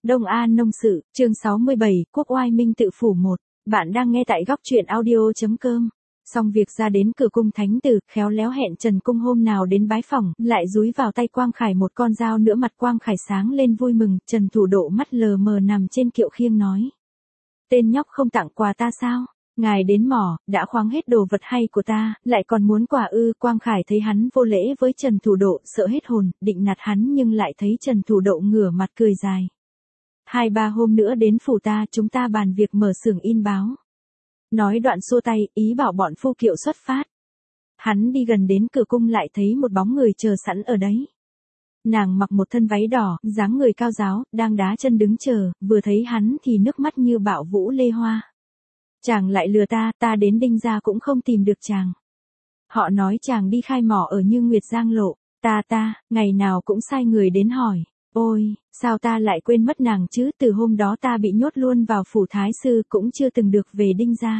Đông An Nông Sự, chương 67, Quốc oai Minh Tự Phủ 1. Bạn đang nghe tại góc truyện audio.com. Xong việc ra đến cửa cung thánh tử, khéo léo hẹn Trần Cung hôm nào đến bái phỏng, lại dúi vào tay Quang Khải một con dao nữa. Mặt Quang Khải sáng lên vui mừng. Trần Thủ Độ mắt lờ mờ nằm trên kiệu khiêng nói: tên nhóc không tặng quà ta sao? Ngài đến mỏ, đã khoáng hết đồ vật hay của ta, lại còn muốn quà ư? Quang Khải thấy hắn vô lễ với Trần Thủ Độ, sợ hết hồn, định nạt hắn nhưng lại thấy Trần Thủ Độ ngửa mặt cười dài. 2-3 hôm nữa đến phủ ta, chúng ta bàn việc mở xưởng in báo. Nói đoạn xua tay, ý bảo bọn phu kiệu xuất phát. Hắn đi gần đến cửa cung lại thấy một bóng người chờ sẵn ở đấy. Nàng mặc một thân váy đỏ, dáng người cao ráo, đang đá chân đứng chờ, vừa thấy hắn thì nước mắt như bạo vũ lê hoa. Chàng lại lừa ta, ta đến Đinh Gia cũng không tìm được chàng. Họ nói chàng đi khai mỏ ở Như Nguyệt Giang Lộ, ta, ngày nào cũng sai người đến hỏi. Ôi, sao ta lại quên mất nàng chứ, từ hôm đó ta bị nhốt luôn vào phủ thái sư cũng chưa từng được về Đinh Gia.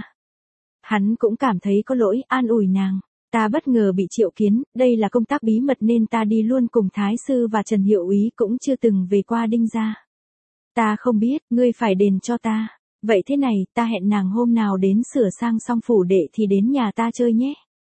Hắn cũng cảm thấy có lỗi, an ủi nàng. Ta bất ngờ bị triệu kiến, đây là công tác bí mật nên ta đi luôn cùng thái sư và Trần Hiệu úy cũng chưa từng về qua Đinh Gia. Ta không biết, ngươi phải đền cho ta. Vậy thế này, ta hẹn nàng hôm nào đến sửa sang xong phủ đệ thì đến nhà ta chơi nhé.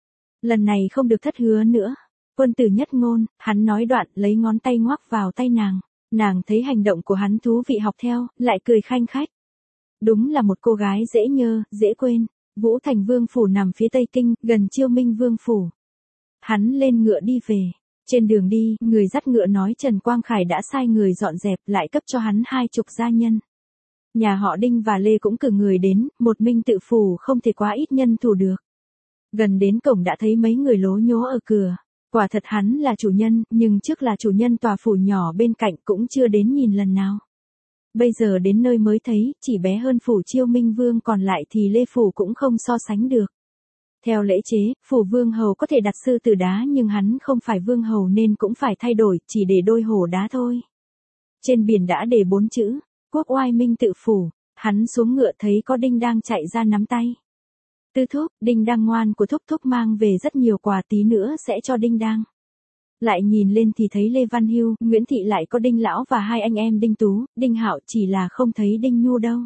Lần này không được thất hứa nữa. Quân tử nhất ngôn, hắn nói đoạn lấy ngón tay ngoắc vào tay nàng. Nàng thấy hành động của hắn thú vị học theo, lại cười khanh khách. Đúng là một cô gái dễ nhớ, dễ quên. Vũ Thành Vương phủ nằm phía Tây Kinh, gần Chiêu Minh Vương phủ. Hắn lên ngựa đi về. Trên đường đi, người dắt ngựa nói Trần Quang Khải đã sai người dọn dẹp, lại cấp cho hắn 20 gia nhân. Nhà họ Đinh và Lê cũng cử người đến, một Minh Tự phủ không thể quá ít nhân thủ được. Gần đến cổng đã thấy mấy người lố nhố ở cửa. Quả thật hắn là chủ nhân, nhưng trước là chủ nhân tòa phủ nhỏ bên cạnh cũng chưa đến nhìn lần nào. Bây giờ đến nơi mới thấy, chỉ bé hơn phủ Chiêu Minh Vương, còn lại thì Lê phủ cũng không so sánh được. Theo lễ chế, phủ vương hầu có thể đặt sư tử đá nhưng hắn không phải vương hầu nên cũng phải thay đổi, chỉ để đôi hổ đá thôi. Trên biển đã để 4 chữ, Quốc oai Minh Tự phủ. Hắn xuống ngựa thấy có Đinh đang chạy ra nắm tay. Tư thúc, Đinh đang ngoan của thúc thúc mang về rất nhiều quà, tí nữa sẽ cho Đinh đang. Lại nhìn lên thì thấy Lê Văn Hưu, Nguyễn Thị, lại có Đinh lão và 2 anh em Đinh Tú, Đinh Hạo, chỉ là không thấy Đinh Nhu đâu.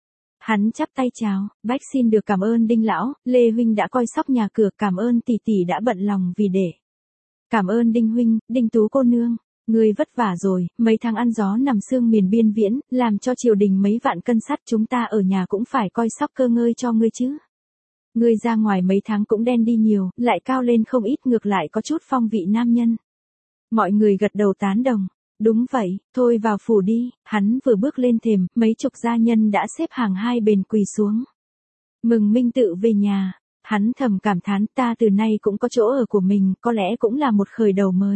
Hắn chắp tay chào, bách xin được cảm ơn Đinh lão, Lê huynh đã coi sóc nhà cửa, cảm ơn tỷ tỷ đã bận lòng vì để. Cảm ơn Đinh huynh, Đinh Tú cô nương, ngươi vất vả rồi, mấy tháng ăn gió nằm sương miền biên viễn, làm cho triều đình mấy vạn cân sắt, chúng ta ở nhà cũng phải coi sóc cơ ngơi cho ngươi chứ. Ngươi ra ngoài mấy tháng cũng đen đi nhiều, lại cao lên không ít, ngược lại có chút phong vị nam nhân. Mọi người gật đầu tán đồng. Đúng vậy, thôi vào phủ đi. Hắn vừa bước lên thềm, mấy chục gia nhân đã xếp hàng hai bên quỳ xuống. Mừng Minh Tự về nhà. Hắn thầm cảm thán, ta từ nay cũng có chỗ ở của mình, có lẽ cũng là một khởi đầu mới.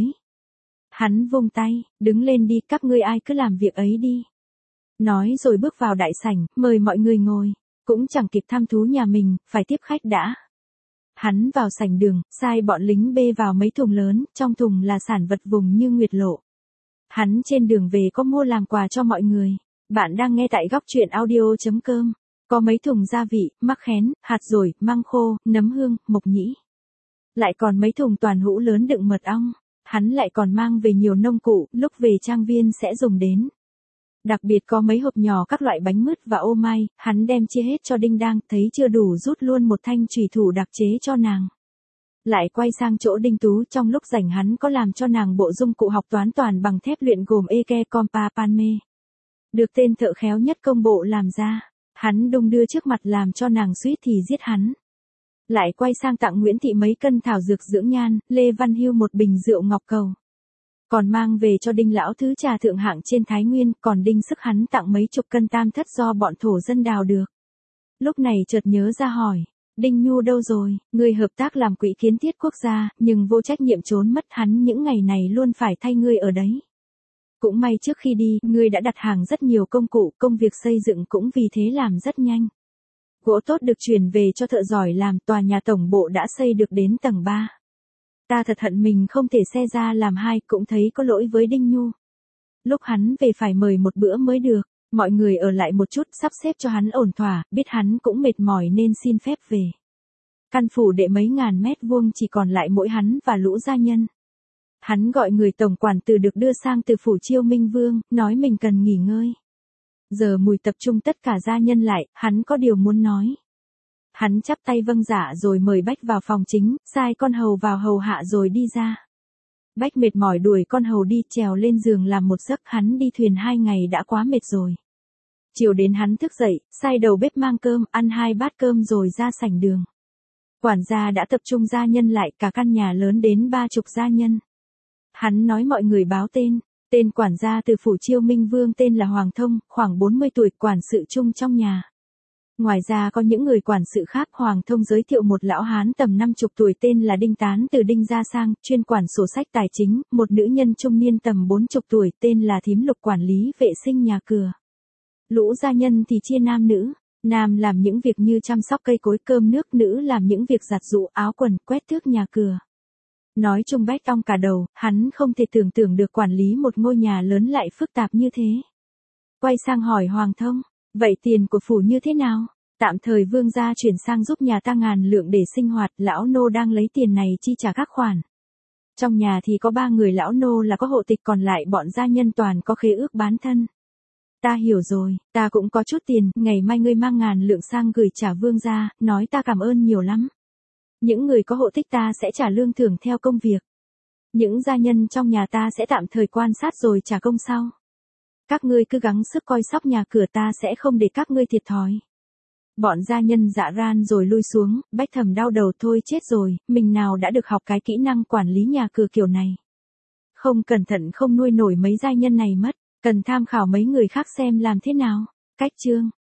Hắn vung tay, đứng lên đi, các ngươi ai cứ làm việc ấy đi. Nói rồi bước vào đại sảnh, mời mọi người ngồi. Cũng chẳng kịp thăm thú nhà mình, phải tiếp khách đã. Hắn vào sảnh đường, sai bọn lính bê vào mấy thùng lớn, trong thùng là sản vật vùng Như Nguyệt Lộ. Hắn trên đường về có mua làm quà cho mọi người. Bạn đang nghe tại góc truyện audio.com. Có mấy thùng gia vị, mắc khén, hạt dổi, măng khô, nấm hương, mộc nhĩ. Lại còn mấy thùng toàn hũ lớn đựng mật ong. Hắn lại còn mang về nhiều nông cụ, lúc về trang viên sẽ dùng đến. Đặc biệt có mấy hộp nhỏ các loại bánh mứt và ô mai, hắn đem chia hết cho Đinh đang, thấy chưa đủ rút luôn một thanh chùy thủ đặc chế cho nàng. Lại quay sang chỗ Đinh Tú, trong lúc rảnh hắn có làm cho nàng bộ dụng cụ học toán toàn bằng thép luyện gồm Eke Compa Panme. Được tên thợ khéo nhất công bộ làm ra, hắn đung đưa trước mặt làm cho nàng suýt thì giết hắn. Lại quay sang tặng Nguyễn Thị mấy cân thảo dược dưỡng nhan, Lê Văn Hưu một bình rượu ngọc cầu. Còn mang về cho Đinh lão thứ trà thượng hạng trên Thái Nguyên, còn Đinh Sức hắn tặng mấy chục cân tam thất do bọn thổ dân đào được. Lúc này chợt nhớ ra hỏi, Đinh Nhu đâu rồi? Ngươi hợp tác làm quỹ kiến thiết quốc gia, nhưng vô trách nhiệm trốn mất, hắn những ngày này luôn phải thay ngươi ở đấy. Cũng may trước khi đi, ngươi đã đặt hàng rất nhiều công cụ, công việc xây dựng cũng vì thế làm rất nhanh. Gỗ tốt được chuyển về cho thợ giỏi làm, tòa nhà tổng bộ đã xây được đến tầng 3. Ta thật hận mình không thể xe ra làm hai, cũng thấy có lỗi với Đinh Nhu. Lúc hắn về phải mời một bữa mới được, mọi người ở lại một chút sắp xếp cho hắn ổn thỏa, biết hắn cũng mệt mỏi nên xin phép về. Căn phủ đệ mấy ngàn mét vuông chỉ còn lại mỗi hắn và lũ gia nhân. Hắn gọi người tổng quản từ được đưa sang từ phủ Chiêu Minh Vương, nói mình cần nghỉ ngơi. Giờ Mùi tập trung tất cả gia nhân lại, hắn có điều muốn nói. Hắn chắp tay vâng dạ rồi mời Bách vào phòng chính, sai con hầu vào hầu hạ rồi đi ra. Bách mệt mỏi đuổi con hầu đi, trèo lên giường làm một giấc, hắn đi thuyền 2 ngày đã quá mệt rồi. Chiều đến hắn thức dậy, sai đầu bếp mang cơm, ăn 2 bát cơm rồi ra sảnh đường. Quản gia đã tập trung gia nhân lại, cả căn nhà lớn đến 30 gia nhân. Hắn nói mọi người báo tên. Tên quản gia từ phủ Chiêu Minh Vương tên là Hoàng Thông, khoảng 40 tuổi, quản sự chung trong nhà. Ngoài ra có những người quản sự khác. Hoàng Thông giới thiệu một lão hán tầm 50 tuổi tên là Đinh Tán từ Đinh Gia Sang, chuyên quản sổ sách tài chính, một nữ nhân trung niên tầm 40 tuổi tên là Thím Lục quản lý vệ sinh nhà cửa. Lũ gia nhân thì chia nam nữ, nam làm những việc như chăm sóc cây cối cơm nước, nữ làm những việc giặt giũ áo quần, quét tước nhà cửa. Nói chung Bách ong cả đầu, hắn không thể tưởng tượng được quản lý một ngôi nhà lớn lại phức tạp như thế. Quay sang hỏi Hoàng Thông, vậy tiền của phủ như thế nào? Tạm thời vương gia chuyển sang giúp nhà ta 1000 lượng để sinh hoạt, lão nô đang lấy tiền này chi trả các khoản. Trong nhà thì có 3 người lão nô là có hộ tịch, còn lại bọn gia nhân toàn có khế ước bán thân. Ta hiểu rồi, ta cũng có chút tiền, ngày mai ngươi mang 1000 lượng sang gửi trả vương gia, nói ta cảm ơn nhiều lắm. Những người có hộ tịch ta sẽ trả lương thưởng theo công việc. Những gia nhân trong nhà ta sẽ tạm thời quan sát rồi trả công sau. Các ngươi cứ gắng sức coi sóc nhà cửa, ta sẽ không để các ngươi thiệt thòi. Bọn gia nhân dạ ran rồi lui xuống. Bách thầm đau đầu, thôi chết rồi, mình nào đã được học cái kỹ năng quản lý nhà cửa kiểu này. Không cẩn thận không nuôi nổi mấy gia nhân này mất, cần tham khảo mấy người khác xem làm thế nào. Cách chương